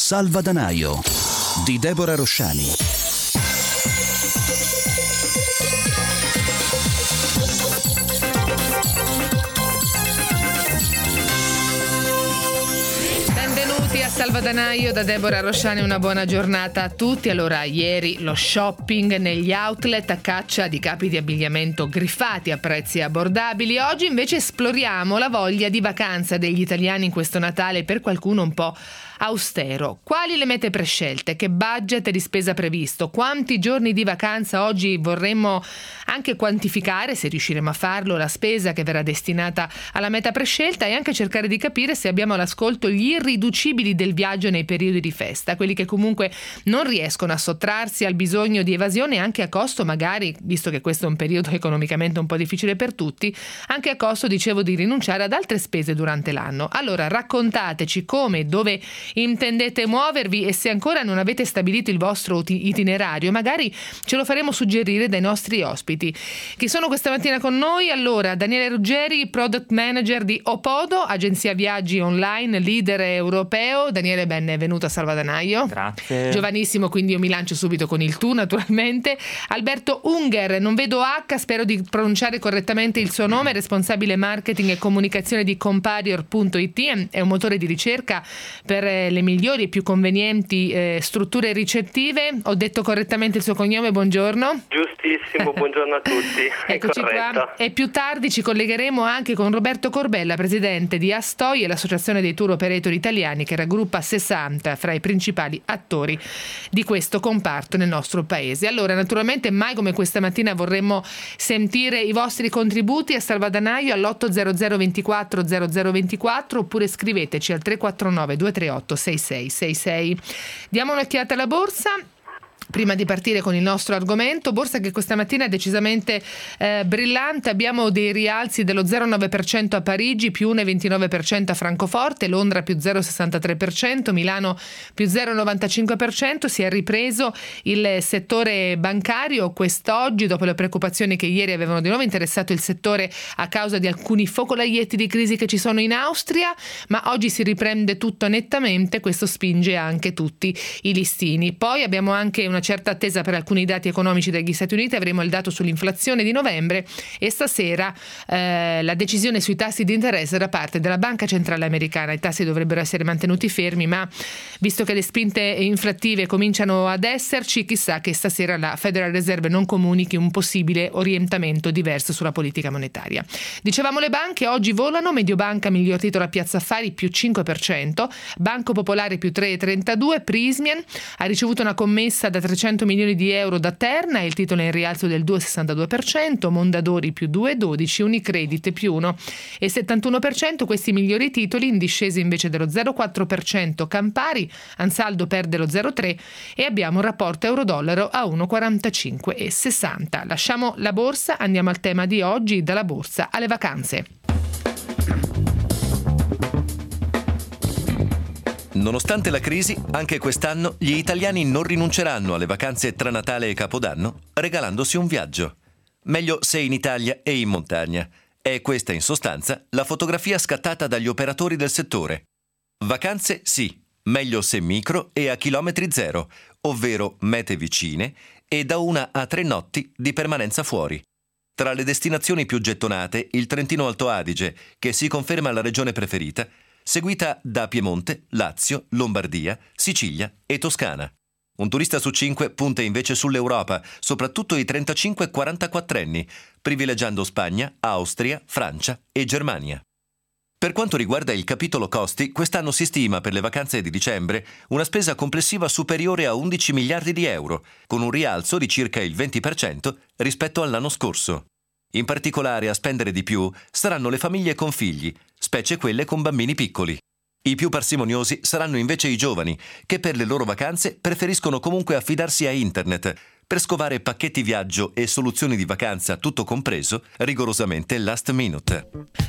Salvadanaio di Deborah Rosciani. Benvenuti a Salvadanaio da Deborah Rosciani, una buona giornata a tutti. Allora, ieri lo shopping negli outlet a caccia di capi di abbigliamento griffati a prezzi abbordabili. Oggi invece esploriamo la voglia di vacanza degli italiani in questo Natale, per qualcuno un po' austero. Quali le mete prescelte? Che budget di spesa previsto? Quanti giorni di vacanza oggi vorremmo anche quantificare, se riusciremo a farlo, la spesa che verrà destinata alla meta prescelta, e anche cercare di capire se abbiamo all'ascolto gli irriducibili del viaggio nei periodi di festa, quelli che comunque non riescono a sottrarsi al bisogno di evasione, anche a costo magari, visto che questo è un periodo economicamente un po' difficile per tutti, anche a costo, dicevo, di rinunciare ad altre spese durante l'anno. Allora raccontateci come e dove intendete muovervi, e se ancora non avete stabilito il vostro itinerario, magari ce lo faremo suggerire dai nostri ospiti. Chi sono questa mattina con noi? Allora, Daniele Ruggeri, Product Manager di Opodo, agenzia viaggi online, leader europeo. Daniele, benvenuto a Salvadanaio. Grazie. Giovanissimo, quindi io mi lancio subito con il tu, naturalmente. Alberto Unger, non vedo H, spero di pronunciare correttamente il suo nome, responsabile marketing e comunicazione di Comparior.it, è un motore di ricerca per le migliori e più convenienti strutture ricettive. Ho detto correttamente il suo cognome? Buongiorno. Giustissimo, buongiorno a tutti. Eccoci qua. E più tardi ci collegheremo anche con Roberto Corbella, presidente di Astoi, l'associazione dei tour operator italiani, che raggruppa 60 fra i principali attori di questo comparto nel nostro paese. Allora, naturalmente mai come questa mattina vorremmo sentire i vostri contributi a Salvadanaio all'800 24 0024, oppure scriveteci al 349 238 6666. Diamo un'occhiata alla borsa prima di partire con il nostro argomento. Borsa che questa mattina è decisamente brillante. Abbiamo dei rialzi dello 0,9% a Parigi, più 1,29% a Francoforte, Londra più 0,63%, Milano più 0,95%. Si è ripreso il settore bancario quest'oggi, dopo le preoccupazioni che ieri avevano di nuovo interessato il settore a causa di alcuni focolaietti di crisi che ci sono in Austria, ma oggi si riprende tutto nettamente. Questo spinge anche tutti i listini. Poi abbiamo anche una certa attesa per alcuni dati economici degli Stati Uniti. Avremo il dato sull'inflazione di novembre e stasera la decisione sui tassi di interesse da parte della Banca Centrale Americana. I tassi dovrebbero essere mantenuti fermi, ma visto che le spinte inflattive cominciano ad esserci, chissà che stasera la Federal Reserve non comunichi un possibile orientamento diverso sulla politica monetaria. Dicevamo le banche, oggi volano. Mediobanca miglior titolo a Piazza Affari più 5%, Banco Popolare più 3,32%, Prysmian ha ricevuto una commessa da 300 milioni di euro da Terna e il titolo è in rialzo del 2,62%, Mondadori più 2,12%, Unicredit più 1,71%. Questi migliori titoli, in discesa invece dello 0,4% Campari, Ansaldo perde lo 0,3% e abbiamo un rapporto euro-dollaro a 1,4560. Lasciamo la borsa, andiamo al tema di oggi, dalla borsa alle vacanze. Nonostante la crisi, anche quest'anno gli italiani non rinunceranno alle vacanze tra Natale e Capodanno, regalandosi un viaggio. Meglio se in Italia e in montagna. È questa, in sostanza, la fotografia scattata dagli operatori del settore. Vacanze sì, meglio se micro e a chilometri zero, ovvero mete vicine e da 1 a 3 notti di permanenza fuori. Tra le destinazioni più gettonate, il Trentino Alto Adige, che si conferma la regione preferita, seguita da Piemonte, Lazio, Lombardia, Sicilia e Toscana. Un turista su 5 punta invece sull'Europa, soprattutto i 35-44enni, privilegiando Spagna, Austria, Francia e Germania. Per quanto riguarda il capitolo costi, quest'anno si stima per le vacanze di dicembre una spesa complessiva superiore a 11 miliardi di euro, con un rialzo di circa il 20% rispetto all'anno scorso. In particolare a spendere di più saranno le famiglie con figli, specie quelle con bambini piccoli. I più parsimoniosi saranno invece i giovani, che per le loro vacanze preferiscono comunque affidarsi a internet, per scovare pacchetti viaggio e soluzioni di vacanza tutto compreso, rigorosamente last minute.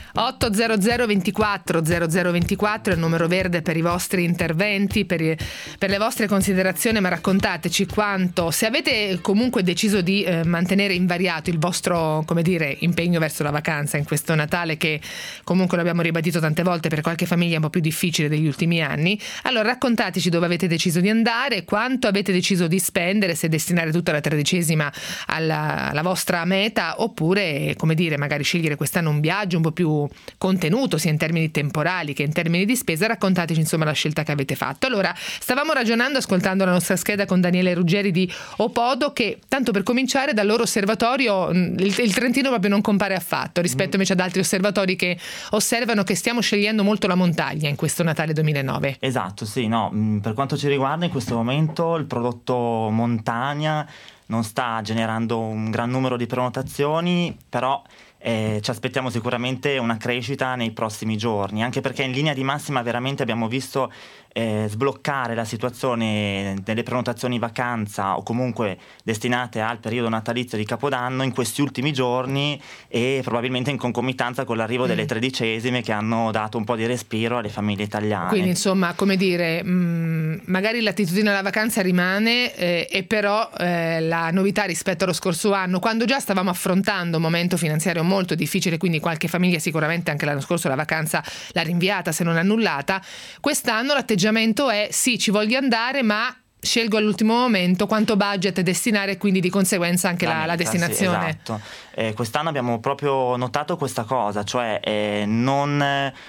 800 24 0024 è il numero verde per i vostri interventi, per le vostre considerazioni, ma raccontateci quanto, se avete comunque deciso di mantenere invariato il vostro, come dire, impegno verso la vacanza in questo Natale, che comunque l'abbiamo ribadito tante volte, per qualche famiglia è un po' più difficile degli ultimi anni. Allora raccontateci dove avete deciso di andare, quanto avete deciso di spendere, se destinare tutta la 13ª alla vostra meta, oppure, come dire, magari scegliere quest'anno un viaggio un po' più contenuto sia in termini temporali che in termini di spesa. Raccontateci insomma la scelta che avete fatto. Allora, stavamo ragionando, ascoltando la nostra scheda con Daniele Ruggeri di Opodo, che tanto per cominciare dal loro osservatorio il Trentino proprio non compare affatto rispetto invece ad altri osservatori che osservano che stiamo scegliendo molto la montagna in questo Natale 2009. Esatto, sì, no, per quanto ci riguarda in questo momento il prodotto montagna non sta generando un gran numero di prenotazioni, però ci aspettiamo sicuramente una crescita nei prossimi giorni, anche perché in linea di massima veramente abbiamo visto sbloccare la situazione delle prenotazioni vacanza o comunque destinate al periodo natalizio di Capodanno in questi ultimi giorni, e probabilmente in concomitanza con l'arrivo delle 13esime che hanno dato un po' di respiro alle famiglie italiane. Quindi insomma, come dire, magari l'attitudine alla vacanza rimane, e però la novità rispetto allo scorso anno, quando già stavamo affrontando un momento finanziario molto difficile, quindi qualche famiglia sicuramente anche l'anno scorso la vacanza l'ha rinviata se non annullata, quest'anno l'atteggiamento è sì, ci voglio andare, ma scelgo all'ultimo momento quanto budget destinare e quindi di conseguenza anche la destinazione. Sì, esatto. Quest'anno abbiamo proprio notato questa cosa, cioè non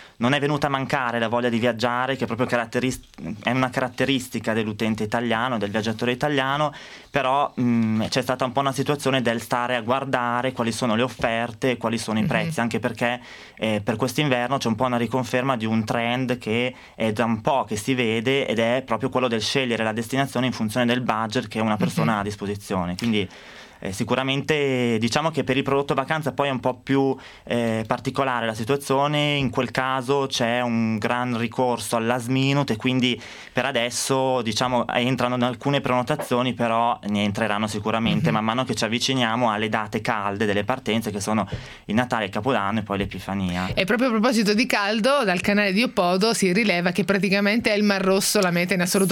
è venuta a mancare la voglia di viaggiare, che è proprio è una caratteristica dell'utente italiano, del viaggiatore italiano, però c'è stata un po' una situazione del stare a guardare quali sono le offerte e quali sono i prezzi, anche perché per quest'inverno c'è un po' una riconferma di un trend che è da un po' che si vede, ed è proprio quello del scegliere la destinazione in funzione del budget che una persona ha a disposizione. Quindi sicuramente diciamo che per il prodotto vacanza poi è un po' più particolare la situazione. In quel caso c'è un gran ricorso al last minute, e quindi per adesso diciamo entrano in alcune prenotazioni, però ne entreranno sicuramente man mano che ci avviciniamo alle date calde delle partenze, che sono il Natale, il Capodanno e poi l'Epifania. E proprio a proposito di caldo, dal canale di Opodo si rileva che praticamente è il Mar Rosso la meta in assoluto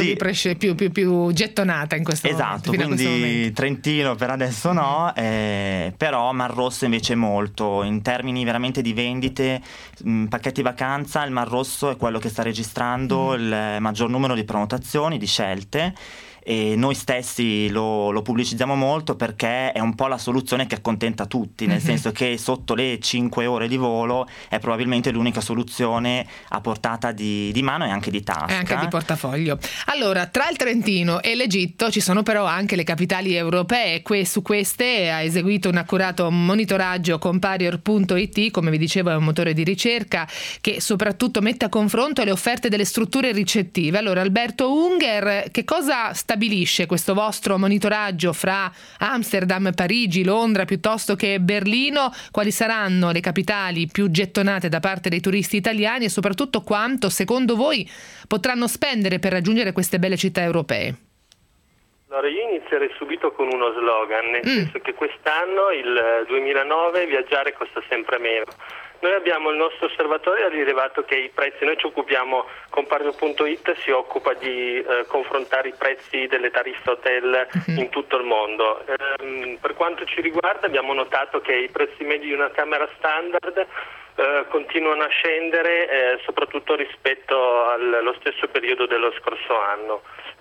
più gettonata in questo momento. Esatto, quindi Trentino per adesso no, però Mar Rosso invece molto, in termini veramente di vendite, pacchetti vacanza, il Mar Rosso è quello che sta registrando il maggior numero di prenotazioni, di scelte, e noi stessi lo pubblicizziamo molto perché è un po' la soluzione che accontenta tutti, nel senso che sotto le 5 ore di volo è probabilmente l'unica soluzione a portata di mano e anche di tasca. E anche di portafoglio. Allora, tra il Trentino e l'Egitto ci sono però anche le capitali europee. Su queste ha eseguito un accurato monitoraggio Comparior.it, come vi dicevo è un motore di ricerca che soprattutto mette a confronto le offerte delle strutture ricettive. Allora, Alberto Unger, che cosa stabilisce questo vostro monitoraggio fra Amsterdam, Parigi, Londra piuttosto che Berlino? Quali saranno le capitali più gettonate da parte dei turisti italiani e soprattutto quanto secondo voi potranno spendere per raggiungere queste belle città europee? Allora io inizierei subito con uno slogan, nel senso che quest'anno, il 2009, viaggiare costa sempre meno. Noi abbiamo il nostro osservatorio ha rilevato che i prezzi, noi ci occupiamo, Comparior.it si occupa di confrontare i prezzi delle tariffe hotel in tutto il mondo. Per quanto ci riguarda abbiamo notato che i prezzi medi di una camera standard continuano a scendere, soprattutto rispetto allo stesso periodo dello scorso anno.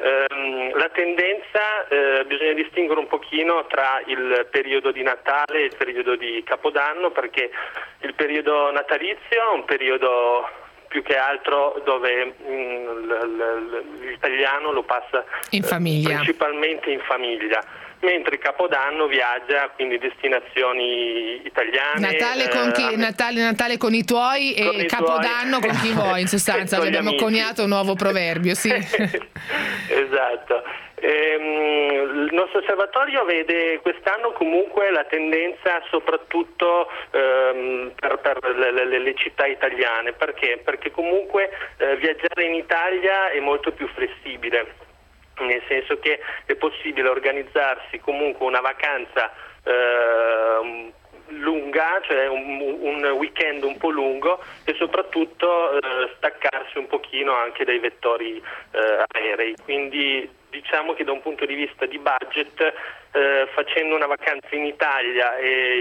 La tendenza, bisogna distinguere un pochino tra il periodo di Natale e il periodo di Capodanno, perché il periodo natalizio è un periodo più che altro dove l'italiano lo passa in famiglia, principalmente in famiglia, mentre Capodanno viaggia, quindi destinazioni italiane. Natale con chi? Natale con i tuoi con e i Capodanno tuoi. con chi vuoi, in sostanza. Abbiamo coniato un nuovo proverbio, sì. Esatto. Il nostro osservatorio vede quest'anno comunque la tendenza soprattutto per le città italiane. Perché? Perché comunque viaggiare in Italia è molto più flessibile. nel senso che è possibile organizzarsi comunque una vacanza lunga, cioè un weekend un po' lungo, e soprattutto staccarsi un pochino anche dai vettori aerei. Quindi diciamo che da un punto di vista di budget, facendo una vacanza in Italia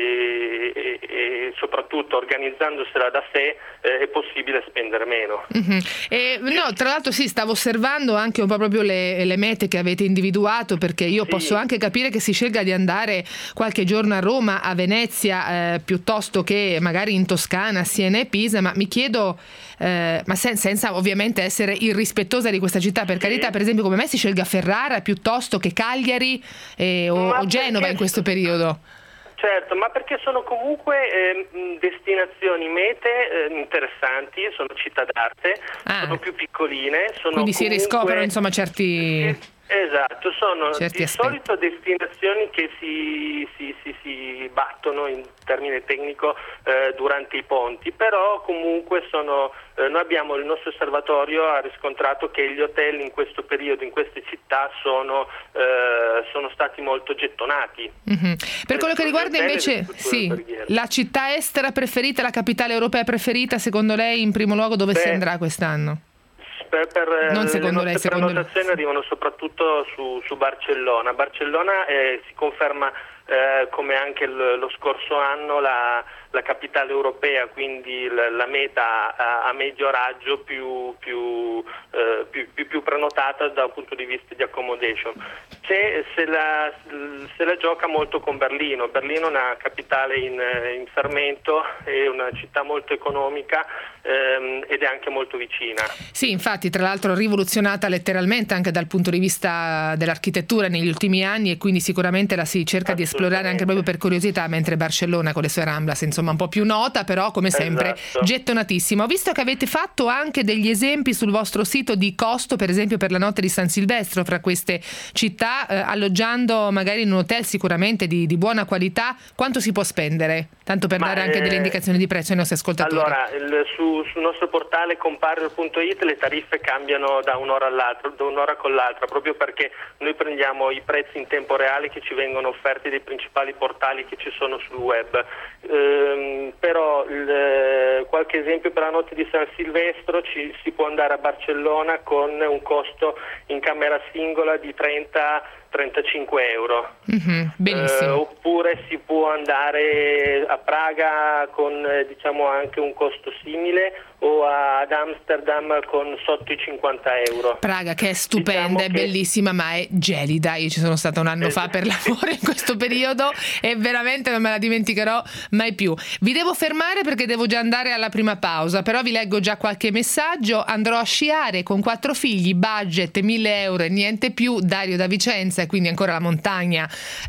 e soprattutto organizzandosela da sé, è possibile spendere meno. No, tra l'altro stavo osservando anche un po' proprio le mete che avete individuato, perché io posso anche capire che si scelga di andare qualche giorno a Roma, a Venezia, piuttosto che magari in Toscana, Siena e Pisa, ma mi chiedo, ma senza ovviamente essere irrispettosa di questa città, per carità, per esempio come me si scelga Ferrara piuttosto che Cagliari o Genova in questo periodo? Certo, ma perché sono comunque destinazioni, mete interessanti, sono città d'arte, sono più piccoline, sono quindi si riscoprono insomma certi... Esatto, sono certi di aspetti. solito destinazioni che si battono in termine tecnico durante i ponti, però comunque noi abbiamo, il nostro osservatorio ha riscontrato che gli hotel in questo periodo, in queste città, sono stati molto gettonati. Per quello che riguarda invece la città estera preferita, la capitale europea preferita, secondo lei in primo luogo dove si andrà quest'anno? Non secondo lei, secondo le prenotazioni arrivano soprattutto su Barcellona. Barcellona si conferma come anche lo scorso anno la capitale europea, quindi la meta a medio raggio più prenotata da un punto di vista di accommodation. Se la gioca molto con Berlino. Berlino è una capitale in fermento, è una città molto economica ed è anche molto vicina. Sì, infatti, tra l'altro rivoluzionata letteralmente anche dal punto di vista dell'architettura negli ultimi anni, e quindi sicuramente la si cerca di esplorare anche proprio per curiosità, mentre Barcellona con le sue Ramblas insomma un po' più nota, però come sempre gettonatissima. Ho visto che avete fatto anche degli esempi sul vostro sito di costo, per esempio per la notte di San Silvestro, fra queste città, alloggiando magari in un hotel sicuramente di buona qualità. Quanto si può spendere? Tanto per dare anche delle indicazioni di prezzo ai nostri ascoltatori. Allora, sul nostro portale Compario.it le tariffe cambiano da un'ora all'altra, da un'ora con l'altra, proprio perché noi prendiamo i prezzi in tempo reale che ci vengono offerti dai principali portali che ci sono sul web. Però qualche esempio: per la notte di San Silvestro si può andare a Barcellona con un costo in camera singola di 30-35 euro. Benissimo. Oppure si può andare a Praga con diciamo anche un costo simile, o ad Amsterdam con sotto i 50 euro. Praga, che è stupenda, è bellissima, ma è gelida. Io ci sono stata un anno fa per lavoro in questo periodo e veramente non me la dimenticherò mai più. Vi devo fermare perché devo già andare alla prima pausa, però vi leggo già qualche messaggio. Andrò a sciare con 4 figli, budget 1.000 euro e niente più. Dario da Vicenza, e quindi ancora la montagna.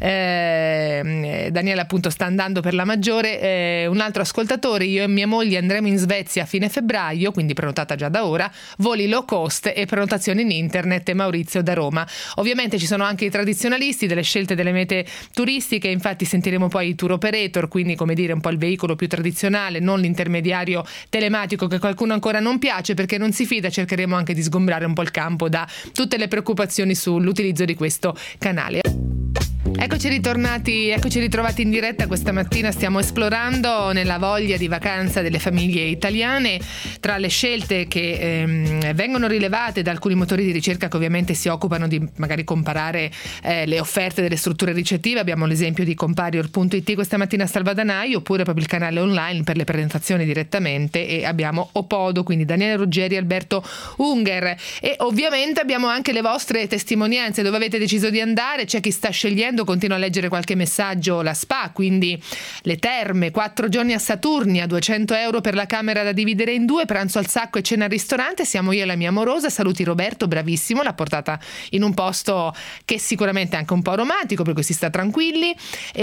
Daniele appunto sta andando per la maggiore. Un altro ascoltatore: io e mia moglie andremo in Svezia a fine febbraio, quindi prenotata già da ora, voli low cost e prenotazioni in internet. E Maurizio da Roma. Ovviamente ci sono anche i tradizionalisti delle scelte delle mete turistiche, infatti sentiremo poi i tour operator, quindi come dire un po' il veicolo più tradizionale, non l'intermediario telematico che qualcuno ancora non piace perché non si fida. Cercheremo anche di sgombrare un po' il campo da tutte le preoccupazioni sull'utilizzo di questo canale. Eccoci ritrovati in diretta questa mattina. Stiamo esplorando nella voglia di vacanza delle famiglie italiane. Tra le scelte che vengono rilevate da alcuni motori di ricerca che ovviamente si occupano di magari comparare le offerte delle strutture ricettive, abbiamo l'esempio di Comparior.it questa mattina a Salvadanaio, oppure proprio il canale online per le prenotazioni direttamente, e abbiamo Opodo, quindi Daniele Ruggeri, Alberto Unger, e ovviamente abbiamo anche le vostre testimonianze, dove avete deciso di andare. C'è chi sta scegliendo, continuo a leggere qualche messaggio, la spa, quindi le terme, 4 giorni a Saturnia, 200 euro per la camera da dividere in 2, pranzo al sacco e cena al ristorante. Siamo io e la mia amorosa. Saluti Roberto, bravissimo, l'ha portata in un posto che sicuramente è anche un po' romantico, per cui si sta tranquilli.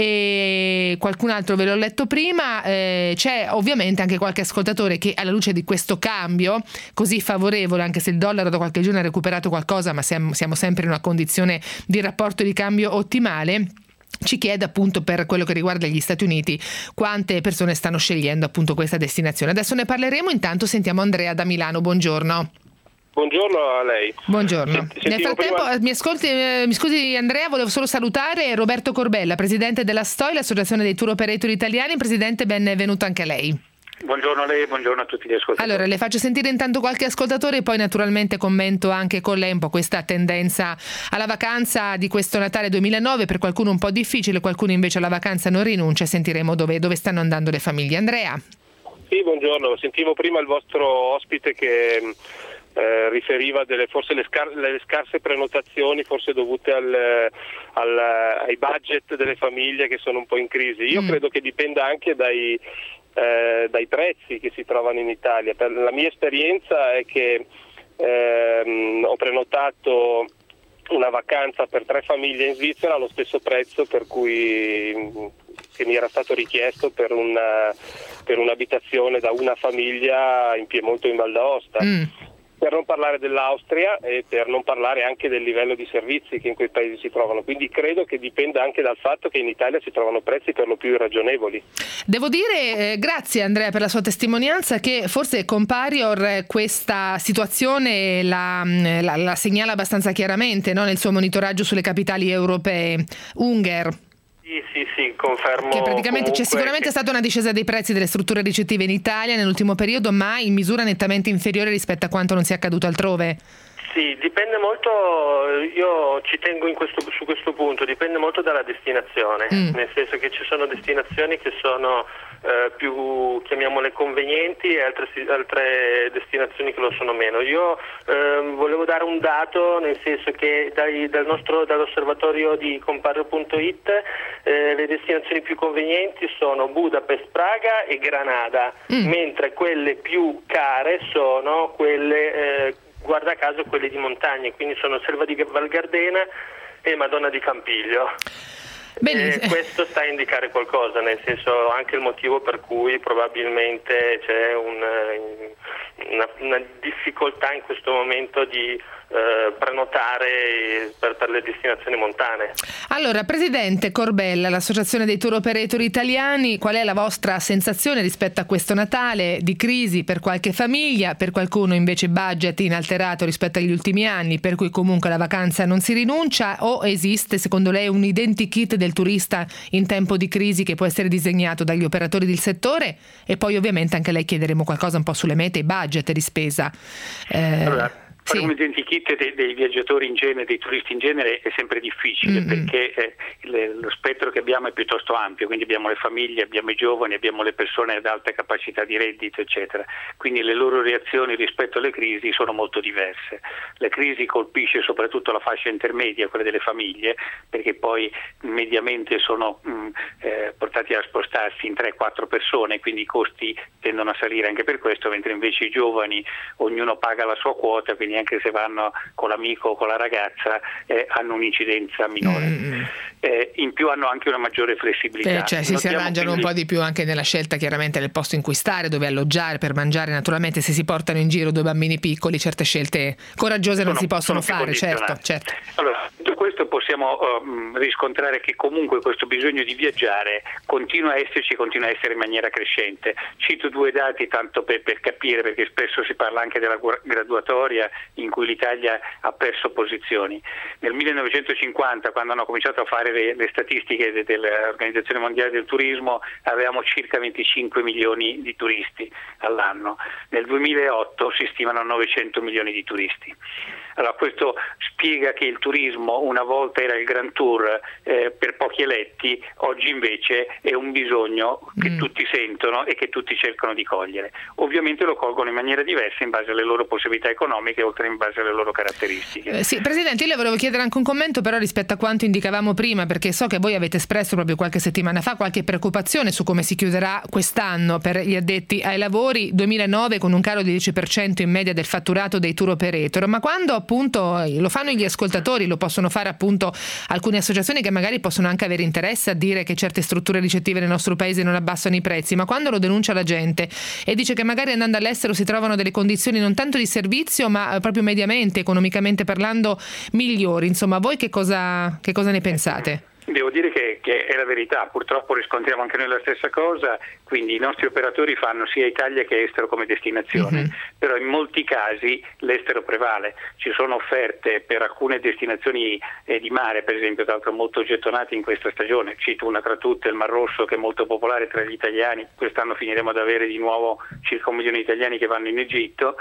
E qualcun altro ve l'ho letto prima. C'è ovviamente anche qualche ascoltatore che, alla luce di questo cambio così favorevole, anche se il dollaro da qualche giorno ha recuperato qualcosa, ma siamo sempre in una condizione di rapporto di cambio ottimale, ci chiede appunto, per quello che riguarda gli Stati Uniti, quante persone stanno scegliendo appunto questa destinazione. Adesso ne parleremo, intanto sentiamo Andrea da Milano. Buongiorno. Buongiorno a lei. Buongiorno. Nel frattempo, mi scusi Andrea, volevo solo salutare Roberto Corbella, presidente della STOI, l'Associazione dei Tour Operator Italiani. Presidente, benvenuto anche a lei. Buongiorno a lei e buongiorno a tutti gli ascoltatori. Allora, le faccio sentire intanto qualche ascoltatore e poi naturalmente commento anche con lei un po' questa tendenza alla vacanza di questo Natale 2009, per qualcuno un po' difficile, qualcuno invece alla vacanza non rinuncia. Sentiremo dove stanno andando le famiglie. Andrea. Sì, buongiorno. Sentivo prima il vostro ospite che riferiva forse le scarse prenotazioni, forse dovute ai budget delle famiglie che sono un po' in crisi. Io credo che dipenda anche dai prezzi che si trovano in Italia. La mia esperienza è che ho prenotato una vacanza per 3 famiglie in Svizzera allo stesso prezzo che mi era stato richiesto per un'abitazione da una famiglia in Piemonte o in Val d'Aosta. Per non parlare dell'Austria e per non parlare anche del livello di servizi che in quei paesi si trovano. Quindi credo che dipenda anche dal fatto che in Italia si trovano prezzi per lo più irragionevoli. Devo dire, grazie Andrea per la sua testimonianza, che forse Comparior questa situazione la segnala abbastanza chiaramente, no? Nel suo monitoraggio sulle capitali europee. Unger. Sì, confermo. Che praticamente c'è sicuramente stata una discesa dei prezzi delle strutture ricettive in Italia nell'ultimo periodo, ma in misura nettamente inferiore rispetto a quanto non sia accaduto altrove. Sì, dipende molto, io ci tengo su questo punto, dipende molto dalla destinazione, nel senso che ci sono destinazioni che sono più, chiamiamole, convenienti e altre destinazioni che lo sono meno. Io volevo dare un dato, nel senso che dall'osservatorio di Comparior.it le destinazioni più convenienti sono Budapest, Praga e Granada, mentre quelle più care sono quelle guarda caso quelle di montagna, quindi sono Selva di Val Gardena e Madonna di Campiglio. Questo sta a indicare qualcosa, nel senso anche il motivo per cui probabilmente c'è una difficoltà in questo momento di prenotare per le destinazioni montane. Allora, Presidente Corbella, l'Associazione dei Tour Operator Italiani, qual è la vostra sensazione rispetto a questo Natale di crisi per qualche famiglia, per qualcuno invece budget inalterato rispetto agli ultimi anni, per cui comunque alla vacanza non si rinuncia, o esiste secondo lei un identikit del turista in tempo di crisi che può essere disegnato dagli operatori del settore? E poi ovviamente anche lei chiederemo qualcosa un po' sulle mete e budget di spesa. Fare un identikit dei viaggiatori in genere, dei turisti in genere, è sempre difficile perché lo spettro che abbiamo è piuttosto ampio, quindi abbiamo le famiglie, abbiamo i giovani, abbiamo le persone ad alta capacità di reddito, eccetera. Quindi le loro reazioni rispetto alle crisi sono molto diverse. La crisi colpisce soprattutto la fascia intermedia, quella delle famiglie, perché poi mediamente sono portati a spostarsi in 3-4 persone, quindi i costi tendono a salire anche per questo, mentre invece i giovani ognuno paga la sua quota, quindi anche se vanno con l'amico o con la ragazza hanno un'incidenza minore. In più hanno anche una maggiore flessibilità. Si arrangiano un po' di più anche nella scelta chiaramente del posto in cui stare, dove alloggiare, per mangiare. Naturalmente se si portano in giro 2 bambini piccoli certe scelte coraggiose non si possono fare, certo. Allora, tutto questo possiamo riscontrare che comunque questo bisogno di viaggiare continua a esserci, continua a essere in maniera crescente. Cito 2 dati tanto per capire, perché spesso si parla anche della graduatoria in cui l'Italia ha perso posizioni. Nel 1950, quando hanno cominciato a fare le statistiche dell'Organizzazione Mondiale del Turismo, avevamo circa 25 milioni di turisti all'anno. Nel 2008 si stimano 900 milioni di turisti. Allora, questo spiega che il turismo una volta era il Grand Tour per pochi eletti, oggi invece è un bisogno che tutti sentono e che tutti cercano di cogliere. Ovviamente lo colgono in maniera diversa in base alle loro possibilità economiche, oltre in base alle loro caratteristiche. Sì, Presidente, io le volevo chiedere anche un commento però rispetto a quanto indicavamo prima, perché so che voi avete espresso proprio qualche settimana fa qualche preoccupazione su come si chiuderà quest'anno per gli addetti ai lavori, 2009 con un calo di 10% in media del fatturato dei tour operator, ma quando appunto lo fanno gli ascoltatori, lo possono fare appunto alcune associazioni che magari possono anche avere interesse a dire che certe strutture ricettive nel nostro paese non abbassano i prezzi, ma quando lo denuncia la gente e dice che magari andando all'estero si trovano delle condizioni non tanto di servizio ma proprio mediamente, economicamente parlando, migliori, insomma, voi che cosa ne pensate? Devo dire che è la verità, purtroppo riscontriamo anche noi la stessa cosa, quindi i nostri operatori fanno sia Italia che estero come destinazione, però in molti casi l'estero prevale, ci sono offerte per alcune destinazioni di mare, per esempio, tra l'altro molto gettonate in questa stagione, cito una tra tutte, il Mar Rosso, che è molto popolare tra gli italiani, quest'anno finiremo ad avere di nuovo circa 1 milione di italiani che vanno in Egitto,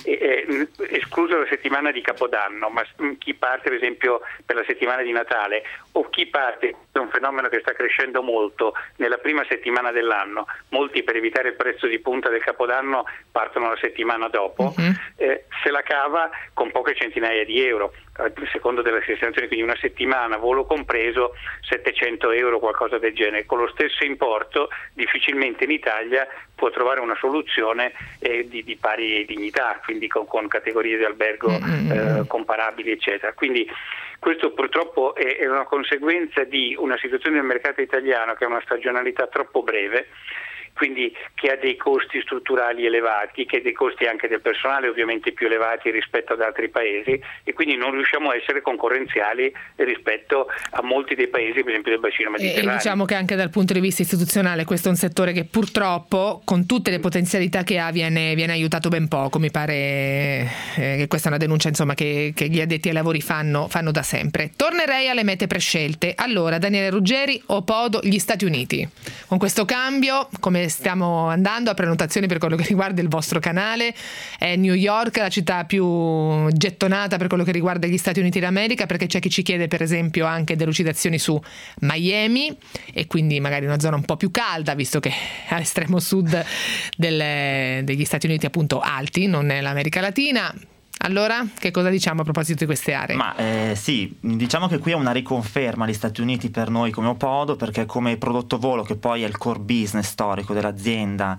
escluso la settimana di Capodanno, ma chi parte per esempio per la settimana di Natale o chi parte, è un fenomeno che sta crescendo molto nella prima settimana dell'anno, molti per evitare il prezzo di punta del Capodanno partono la settimana dopo, se la cava con poche centinaia di euro, secondo delle destinazioni, quindi una settimana, volo compreso, 700 euro, qualcosa del genere. Con lo stesso importo difficilmente in Italia può trovare una soluzione di pari dignità, quindi con categorie di albergo comparabili, eccetera. Quindi questo purtroppo è una conseguenza di una situazione del mercato italiano che ha una stagionalità troppo breve, quindi che ha dei costi strutturali elevati, che ha dei costi anche del personale ovviamente più elevati rispetto ad altri paesi, e quindi non riusciamo a essere concorrenziali rispetto a molti dei paesi, per esempio del bacino mediterraneo. E diciamo che anche dal punto di vista istituzionale questo è un settore che purtroppo, con tutte le potenzialità che ha, viene aiutato ben poco. Mi pare che questa è una denuncia, insomma, che gli addetti ai lavori fanno da sempre. Tornerei alle mete prescelte. Allora, Daniele Ruggeri, Opodo, gli Stati Uniti. Con questo cambio, come stiamo andando a prenotazioni per quello che riguarda il vostro canale, è New York la città più gettonata per quello che riguarda gli Stati Uniti d'America, perché c'è chi ci chiede per esempio anche delucidazioni su Miami, e quindi magari una zona un po' più calda, visto che è all'estremo sud degli Stati Uniti, appunto alti, non è l'America Latina. Allora, che cosa diciamo a proposito di queste aree? Ma sì, diciamo che qui è una riconferma agli Stati Uniti per noi come Opodo, perché come prodotto volo, che poi è il core business storico dell'azienda,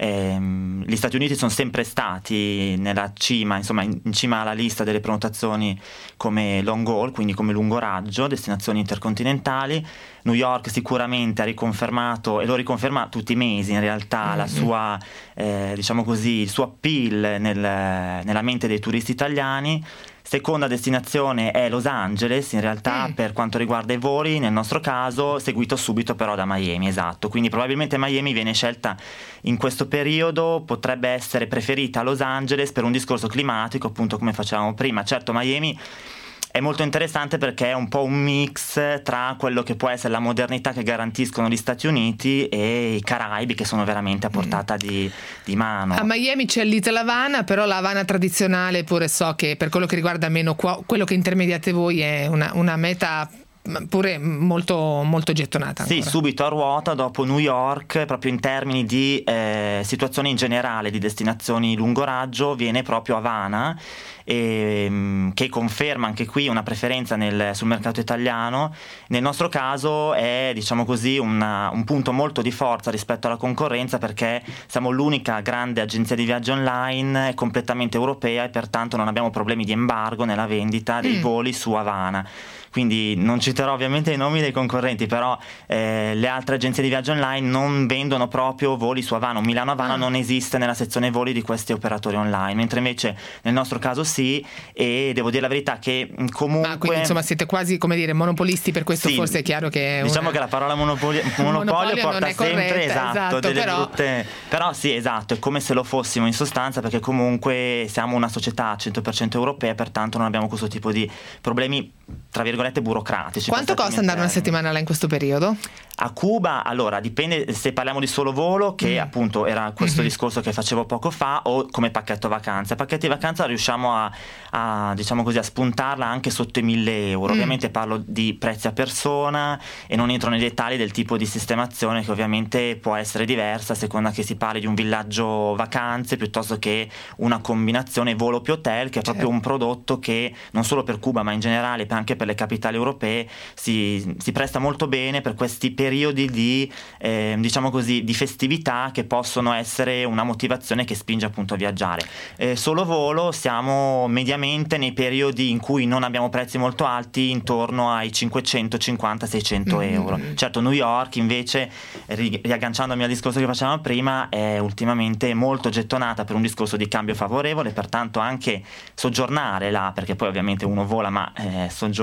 gli Stati Uniti sono sempre stati nella cima, insomma in cima alla lista delle prenotazioni come long haul, quindi come lungo raggio, destinazioni intercontinentali. New York sicuramente ha riconfermato, e lo riconferma tutti i mesi in realtà, la sua, diciamo così, il suo appeal nella mente dei turisti italiani. Seconda destinazione è Los Angeles, in realtà per quanto riguarda i voli, nel nostro caso seguito subito però da Miami, esatto. Quindi probabilmente Miami viene scelta in questo periodo, potrebbe essere preferita a Los Angeles per un discorso climatico, appunto come facevamo prima. Certo, Miami è molto interessante perché è un po' un mix tra quello che può essere la modernità che garantiscono gli Stati Uniti e i Caraibi, che sono veramente a portata di mano. A Miami c'è Little Havana, però la Havana tradizionale pure so che per quello che riguarda almeno quello che intermediate voi è una meta pure molto, molto gettonata ancora. Sì, subito a ruota dopo New York, proprio in termini di situazione in generale di destinazioni lungo raggio, viene proprio Havana, che conferma anche qui una preferenza sul mercato italiano. Nel nostro caso è, diciamo così, un punto molto di forza rispetto alla concorrenza, perché siamo l'unica grande agenzia di viaggio online completamente europea e pertanto non abbiamo problemi di embargo nella vendita dei voli su Havana. Quindi non citerò ovviamente i nomi dei concorrenti, però le altre agenzie di viaggio online non vendono proprio voli su Havana. Milano-Havana non esiste nella sezione voli di questi operatori online, mentre invece nel nostro caso sì, e devo dire la verità che comunque... Ma quindi insomma siete quasi, come dire, monopolisti, per questo sì, forse è chiaro che... Diciamo che la parola monopolio porta sempre, esatto, delle brutte... Però sì, esatto, è come se lo fossimo in sostanza, perché comunque siamo una società 100% europea, pertanto non abbiamo questo tipo di problemi, tra virgolette, burocratici. Quanto costa andare una settimana là in questo periodo? A Cuba, allora, dipende se parliamo di solo volo, che appunto era questo discorso che facevo poco fa, o come pacchetto vacanza. Pacchetti vacanza riusciamo a diciamo così, a spuntarla anche sotto i 1.000 euro. Ovviamente parlo di prezzi a persona e non entro nei dettagli del tipo di sistemazione, che ovviamente può essere diversa a seconda che si parli di un villaggio vacanze piuttosto che una combinazione volo più hotel, che è proprio un prodotto che non solo per Cuba ma in generale anche per le capitali europee si presta molto bene per questi periodi di diciamo così, di festività, che possono essere una motivazione che spinge appunto a viaggiare. Solo volo siamo mediamente nei periodi in cui non abbiamo prezzi molto alti intorno ai 550-600 euro. Certo, New York invece, riagganciandomi al discorso che facevamo prima, è ultimamente molto gettonata per un discorso di cambio favorevole, pertanto anche soggiornare là, perché poi ovviamente uno vola ma soggiorna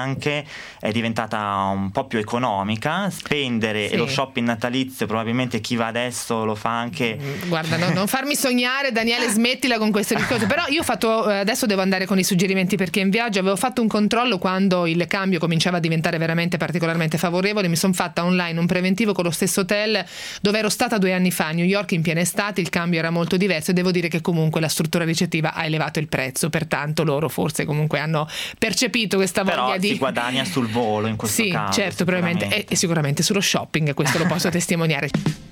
anche è diventata un po' più economica, spendere e lo shopping natalizio probabilmente chi va adesso lo fa anche. Guarda, non farmi sognare, Daniele, smettila con questo discorso. Però io ho fatto, adesso devo andare con i suggerimenti per chi è in viaggio. Avevo fatto un controllo quando il cambio cominciava a diventare veramente particolarmente favorevole, mi sono fatta online un preventivo con lo stesso hotel dove ero stata 2 anni fa a New York in piena estate. Il cambio era molto diverso e devo dire che comunque la struttura ricettiva ha elevato il prezzo, pertanto loro forse comunque hanno percepito questa voglia però si guadagna sul volo in questo caso. Sì, certo, probabilmente, e sicuramente sullo shopping, questo lo posso testimoniare.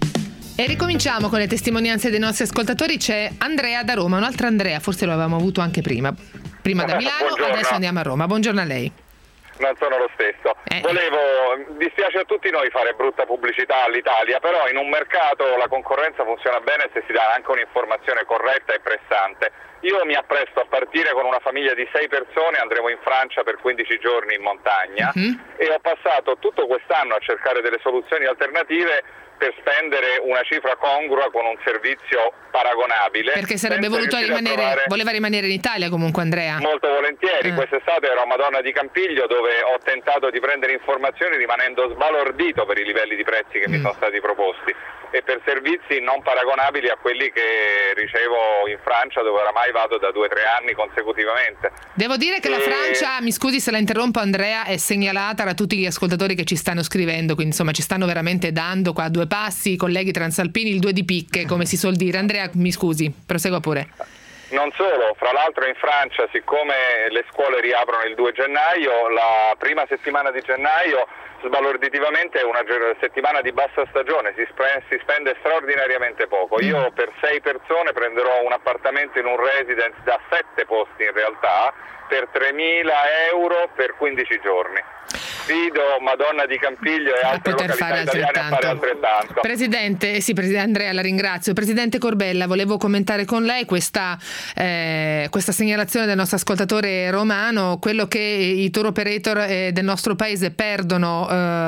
E ricominciamo con le testimonianze dei nostri ascoltatori. C'è Andrea da Roma, un altro Andrea, forse lo avevamo avuto anche prima da Milano. Buongiorno. Adesso andiamo a Roma. Buongiorno a lei. Non sono lo stesso. Dispiace a tutti noi fare brutta pubblicità all'Italia, però in un mercato la concorrenza funziona bene se si dà anche un'informazione corretta e pressante. Io mi appresto a partire con una famiglia di 6 persone, andremo in Francia per 15 giorni in montagna e ho passato tutto quest'anno a cercare delle soluzioni alternative per spendere una cifra congrua con un servizio paragonabile. Perché sarebbe voleva rimanere in Italia comunque, Andrea? Molto volentieri. Quest'estate ero a Madonna di Campiglio, dove ho tentato di prendere informazioni rimanendo sbalordito per i livelli di prezzi che mi sono stati proposti e per servizi non paragonabili a quelli che ricevo in Francia, dove oramai vado da 2 o 3 anni consecutivamente. Devo dire che la Francia, mi scusi se la interrompo Andrea, è segnalata da tutti gli ascoltatori che ci stanno scrivendo, quindi insomma ci stanno veramente dando qua a 2 passi i colleghi transalpini il 2 di picche, come si suol dire. Andrea, mi scusi, prosegua pure. Non solo, fra l'altro in Francia, siccome le scuole riaprono il 2 gennaio, la prima settimana di gennaio sbalorditivamente è una settimana di bassa stagione, si spende straordinariamente poco. Io per 6 persone prenderò un appartamento in un residence da 7 posti in realtà per 3.000 euro per 15 giorni. Sfido Madonna di Campiglio e altre località italiane a fare altrettanto. Presidente Andrea, la ringrazio. Presidente Corbella, volevo commentare con lei questa segnalazione del nostro ascoltatore romano, quello che i tour operator del nostro paese perdono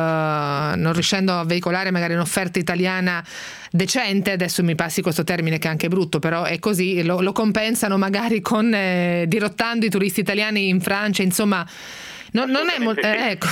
non riuscendo a veicolare magari un'offerta italiana decente, adesso mi passi questo termine che è anche brutto, però è così, lo compensano magari con dirottando i turisti italiani in Francia, insomma. Non è molto. Ecco.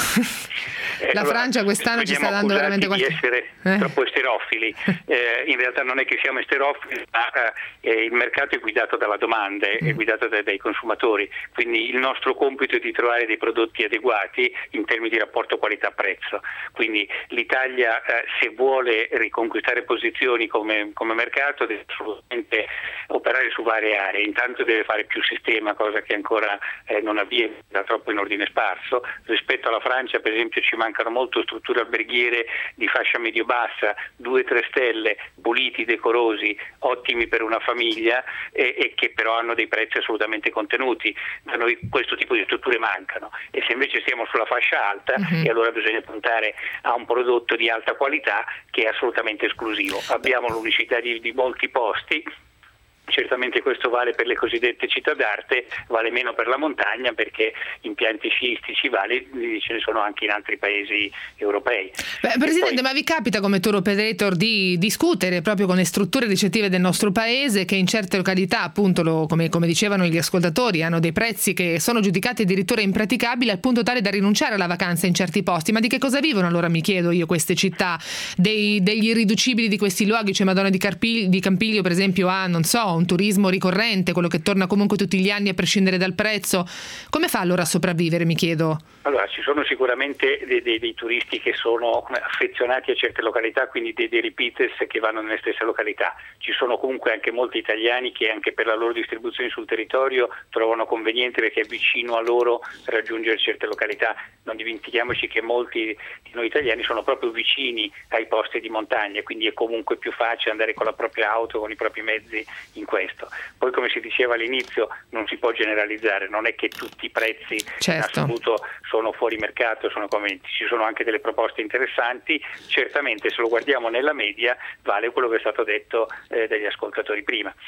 La Francia quest'anno ci sta dando veramente qualche. Di essere troppo esterofili. In realtà non è che siamo esterofili, ma il mercato è guidato dalla domanda, è guidato dai consumatori. Quindi il nostro compito è di trovare dei prodotti adeguati in termini di rapporto qualità-prezzo. Quindi l'Italia, se vuole riconquistare posizioni come mercato, deve assolutamente operare su varie aree. Intanto deve fare più sistema, cosa che ancora non avviene, da troppo in ordine sparso. Rispetto alla Francia, per esempio, ci mancano molto strutture alberghiere di fascia medio-bassa, 2-3 stelle, puliti, decorosi, ottimi per una famiglia e che però hanno dei prezzi assolutamente contenuti. Da noi questo tipo di strutture mancano e se invece siamo sulla fascia alta, e allora bisogna puntare a un prodotto di alta qualità che è assolutamente esclusivo. Abbiamo l'unicità di molti posti. Certamente questo vale per le cosiddette città d'arte, vale meno per la montagna perché impianti sciistici ce ne sono anche in altri paesi europei. Presidente, ma vi capita come tour operator di discutere proprio con le strutture ricettive del nostro paese che in certe località, appunto, come dicevano gli ascoltatori, hanno dei prezzi che sono giudicati addirittura impraticabili al punto tale da rinunciare alla vacanza in certi posti? Ma di che cosa vivono allora, mi chiedo io, queste città? Degli irriducibili di questi luoghi, cioè Madonna di Campiglio per esempio ha, non so, un turismo ricorrente, quello che torna comunque tutti gli anni a prescindere dal prezzo. Come fa allora a sopravvivere, mi chiedo? Allora, ci sono sicuramente dei turisti che sono affezionati a certe località, quindi dei repeaters che vanno nelle stesse località. Ci sono comunque anche molti italiani che anche per la loro distribuzione sul territorio trovano conveniente perché è vicino a loro raggiungere certe località. Non dimentichiamoci che molti di noi italiani sono proprio vicini ai posti di montagna, quindi è comunque più facile andare con la propria auto, con i propri mezzi in questo. Poi, come si diceva all'inizio, non si può generalizzare, non è che tutti i prezzi in assoluto sono fuori mercato, sono convenienti, ci sono anche delle proposte interessanti. Certamente se lo guardiamo nella media vale quello che è stato detto dagli ascoltatori prima.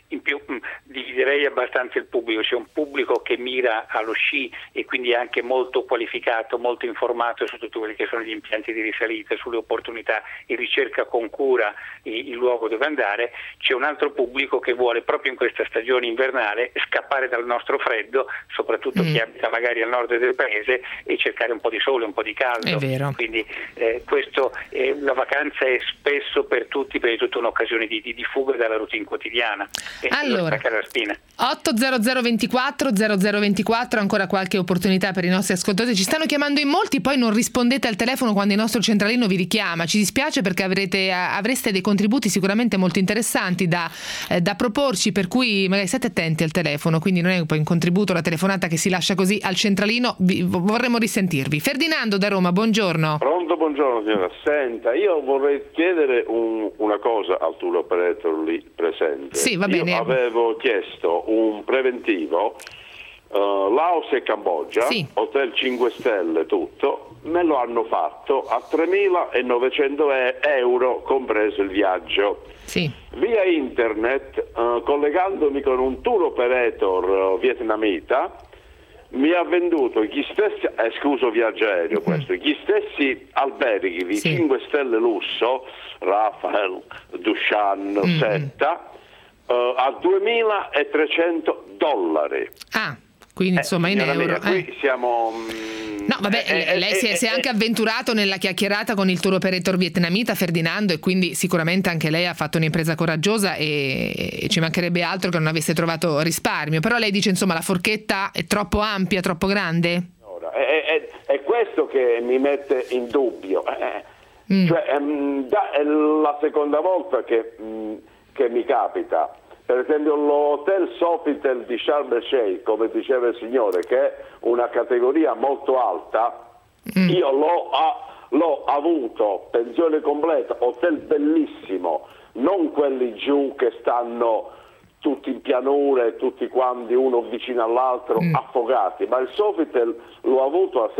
In più dividerei abbastanza il pubblico, c'è un pubblico che mira allo sci e quindi è anche molto qualificato, molto informato su tutti quelli che sono gli impianti di risalita, sulle opportunità e ricerca con cura il luogo dove andare. C'è un altro pubblico che vuole proprio in questa stagione invernale scappare dal nostro freddo, soprattutto chi abita magari al nord del paese, e cercare un po' di sole, un po' di caldo. È vero. Quindi la vacanza è spesso per tutti, per tutta un'occasione di fuga dalla routine quotidiana. Allora, 800 24 0024, ancora qualche opportunità per i nostri ascoltatori. Ci stanno chiamando in molti, poi non rispondete al telefono quando il nostro centralino vi richiama. Ci dispiace perché avreste dei contributi sicuramente molto interessanti da proporci, per cui magari state attenti al telefono, quindi non è poi un contributo, la telefonata che si lascia così al centralino. Vorremmo risentirvi. Ferdinando da Roma, buongiorno. Pronto, buongiorno signora. Senta, io vorrei chiedere una cosa al tour operator lì presente. Sì, va bene. Io avevo chiesto un preventivo Laos e Cambogia, sì. Hotel 5 stelle, tutto, me lo hanno fatto a 3.900 euro compreso il viaggio. Sì. Via internet, collegandomi con un tour operator vietnamita, mi ha venduto gli stessi, escluso viaggio aereo questo, gli stessi alberghi di 5 stelle lusso, Rafael, Dushan, Setta, a $2.300. Ah, quindi insomma in euro. Mia, qui siamo... No, vabbè, lei si è anche avventurato nella chiacchierata con il tour operator vietnamita, Ferdinando, e quindi sicuramente anche lei ha fatto un'impresa coraggiosa e ci mancherebbe altro che non avesse trovato risparmio. Però lei dice, insomma, la forchetta è troppo ampia, troppo grande? È questo che mi mette in dubbio. Cioè, è la seconda volta che mi capita. Per esempio l'hotel Sofitel di Sharm el Sheikh, come diceva il signore, che è una categoria molto alta, io l'ho avuto, pensione completa, hotel bellissimo, non quelli giù che stanno tutti in pianure, tutti quanti uno vicino all'altro, affogati, ma il Sofitel l'ho avuto a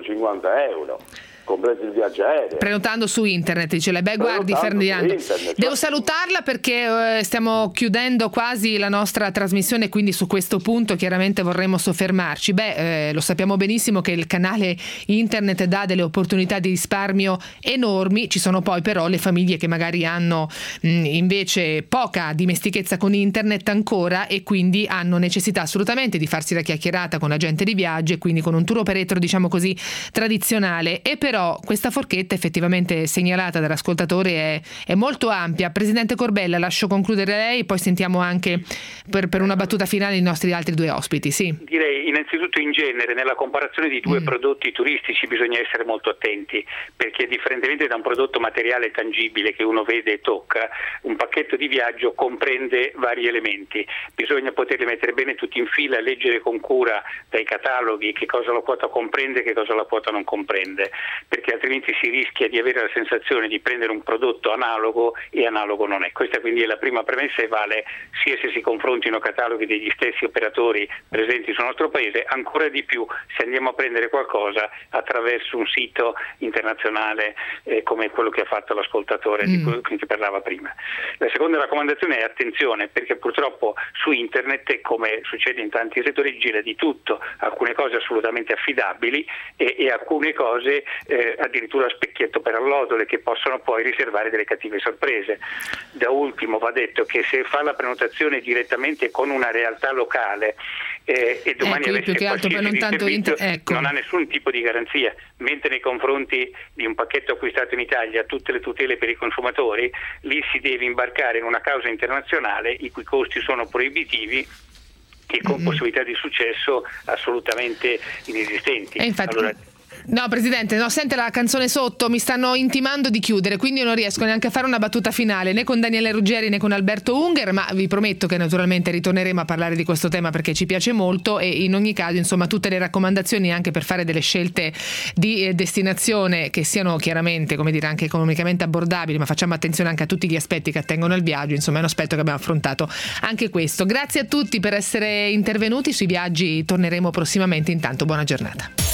650 euro. Compreso il viaggio aereo. Prenotando su internet, dice lei. Beh, guardi Ferdinando, devo salutarla perché stiamo chiudendo quasi la nostra trasmissione, quindi su questo punto chiaramente vorremmo soffermarci. Lo sappiamo benissimo che il canale internet dà delle opportunità di risparmio enormi, ci sono poi però le famiglie che magari hanno invece poca dimestichezza con internet ancora e quindi hanno necessità assolutamente di farsi la chiacchierata con l'agente di viaggio e quindi con un tour operator, diciamo così, tradizionale. E però questa forchetta effettivamente segnalata dall'ascoltatore è molto ampia. Presidente Corbella, lascio concludere lei, poi sentiamo anche per una battuta finale i nostri altri due ospiti. Sì. Direi innanzitutto in genere nella comparazione di due prodotti turistici bisogna essere molto attenti, perché differentemente da un prodotto materiale tangibile che uno vede e tocca, un pacchetto di viaggio comprende vari elementi. Bisogna poterli mettere bene tutti in fila, leggere con cura dai cataloghi che cosa la quota comprende e che cosa la quota non comprende, perché altrimenti si rischia di avere la sensazione di prendere un prodotto analogo e analogo non è. Questa quindi è la prima premessa e vale sia se si confrontino cataloghi degli stessi operatori presenti sul nostro paese, ancora di più se andiamo a prendere qualcosa attraverso un sito internazionale come quello che ha fatto l'ascoltatore di cui parlava prima. La seconda raccomandazione è attenzione, perché purtroppo su internet, come succede in tanti settori, gira di tutto, alcune cose assolutamente affidabili e alcune cose addirittura a specchietto per allodole che possono poi riservare delle cattive sorprese. Da ultimo va detto che se fa la prenotazione direttamente con una realtà locale e domani avesse qualsiasi servizio, non ha nessun tipo di garanzia, mentre nei confronti di un pacchetto acquistato in Italia tutte le tutele per i consumatori, lì si deve imbarcare in una causa internazionale i cui costi sono proibitivi e con possibilità di successo assolutamente inesistenti. No, Presidente, sente la canzone sotto, mi stanno intimando di chiudere, quindi io non riesco neanche a fare una battuta finale né con Daniele Ruggeri né con Alberto Unger, ma vi prometto che naturalmente ritorneremo a parlare di questo tema perché ci piace molto e in ogni caso, insomma, tutte le raccomandazioni anche per fare delle scelte di destinazione che siano chiaramente, come dire, anche economicamente abbordabili, ma facciamo attenzione anche a tutti gli aspetti che attengono al viaggio, insomma è un aspetto che abbiamo affrontato anche questo. Grazie a tutti per essere intervenuti, sui viaggi torneremo prossimamente, intanto buona giornata.